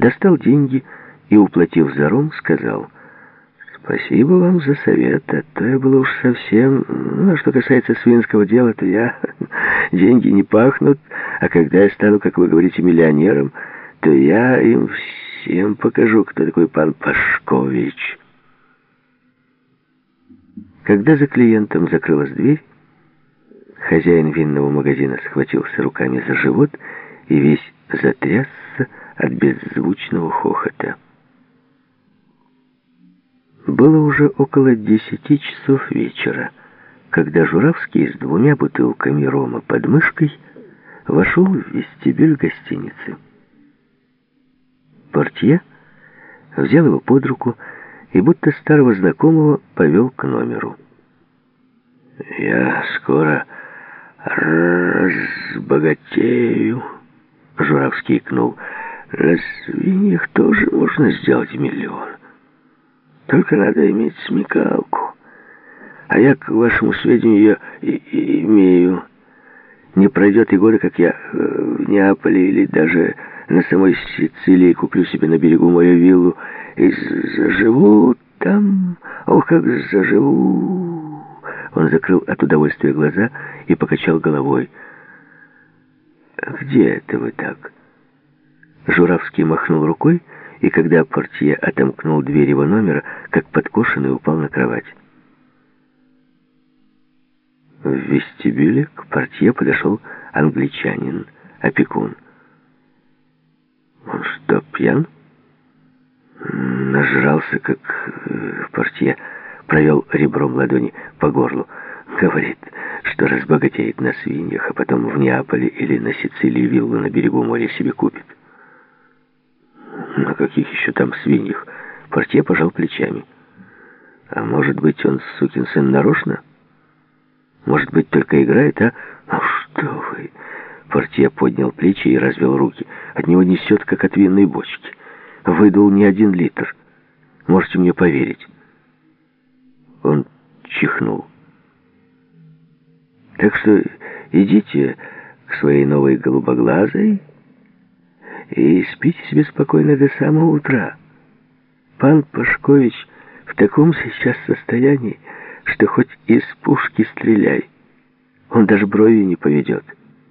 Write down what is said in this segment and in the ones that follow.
достал деньги и, уплатив за ром, сказал: «Спасибо вам за совет, а то я было уж совсем... Ну, а что касается свинского дела, то деньги не пахнут, а когда я стану, как вы говорите, миллионером, то я им всем покажу, кто такой пан Пашкович». Когда за клиентом закрылась дверь, хозяин винного магазина схватился руками за живот и весь затрясся от беззвучного хохота. Было уже около 10 часов вечера, когда Журавский с 2 бутылками рома под мышкой вошел в вестибюль гостиницы. Портье взял его под руку и, будто старого знакомого, повел к номеру. «Я скоро разбогатею», — Журавский икнул. «На свиньях тоже можно сделать миллион. Только надо иметь смекалку. А я, к вашему сведению, ее имею. Не пройдет и года, как я в Неаполе или даже на самой Сицилии куплю себе на берегу моря виллу и заживу там. Ох, как заживу!» Он закрыл от удовольствия глаза и покачал головой. «Где это вы так?» Журавский махнул рукой, и когда портье отомкнул дверь его номера, как подкошенный, упал на кровать. В вестибюле к портье подошел англичанин, опекун. «Он что, пьян?» «Нажрался, как...» Портье провел ребром ладони по горлу. «Говорит, что разбогатеет на свиньях, а потом в Неаполе или на Сицилии виллу на берегу моря себе купит». «На каких еще там свиньях?» Портье пожал плечами. «А может быть, он, сукин сын, нарочно? Может быть, только играет, а?» «Ну что вы!» Портье поднял плечи и развел руки. «От него несет, как от винной бочки. Выдул не 1 литр. Можете мне поверить». Он чихнул. «Так что идите к своей новой голубоглазой и спите себе спокойно до самого утра. Пан Пашкович в таком сейчас состоянии, что хоть из пушки стреляй. Он даже бровью не поведет».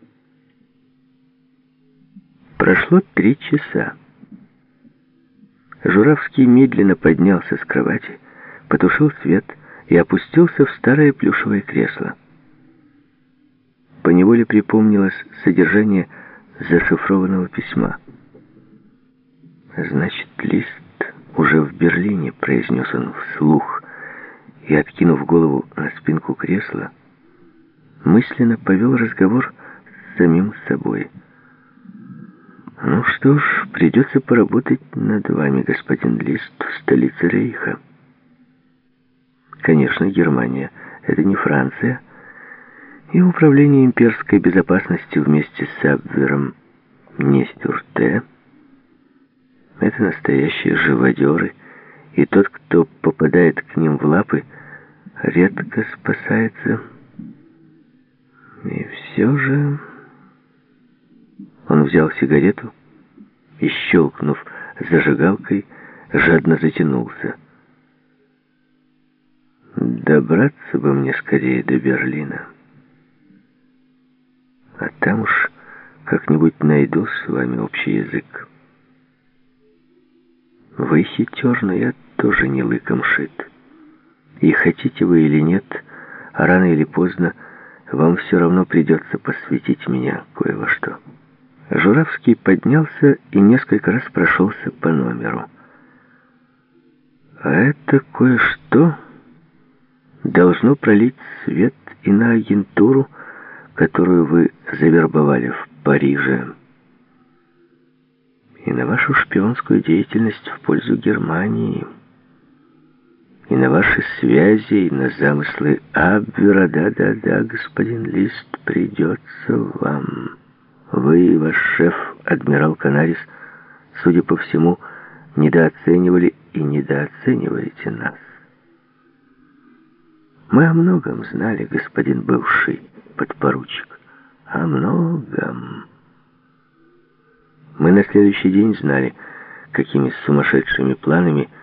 Прошло 3 часа. Журавский медленно поднялся с кровати, потушил свет и опустился в старое плюшевое кресло. Поневоле припомнилось содержание зашифрованного письма. «Значит, Лист уже в Берлине», — произнес он вслух, и, откинув голову на спинку кресла, мысленно повел разговор с самим собой. «Ну что ж, придется поработать над вами, господин Лист, в столице Рейха. Конечно, Германия — это не Франция, и управление имперской безопасностью вместе с Абвером не Стюрте. Это настоящие живодеры, и тот, кто попадает к ним в лапы, редко спасается. И все же...» Он взял сигарету и, щелкнув зажигалкой, жадно затянулся. «Добраться бы мне скорее до Берлина. А там уж как-нибудь найду с вами общий язык. Вы хитер, но я тоже не лыком шит. И хотите вы или нет, а рано или поздно вам все равно придется посвятить меня кое во что». Журавский поднялся и несколько раз прошелся по номеру. «А это кое-что должно пролить свет и на агентуру, которую вы завербовали в Париже, и на вашу шпионскую деятельность в пользу Германии, и на ваши связи, и на замыслы Абвера. Да, господин Лист, придется вам. Вы и ваш шеф, адмирал Канарис, судя по всему, недооценивали и недооцениваете нас. Мы о многом знали, господин бывший подпоручик, о многом. Мы на следующий день знали, какими сумасшедшими планами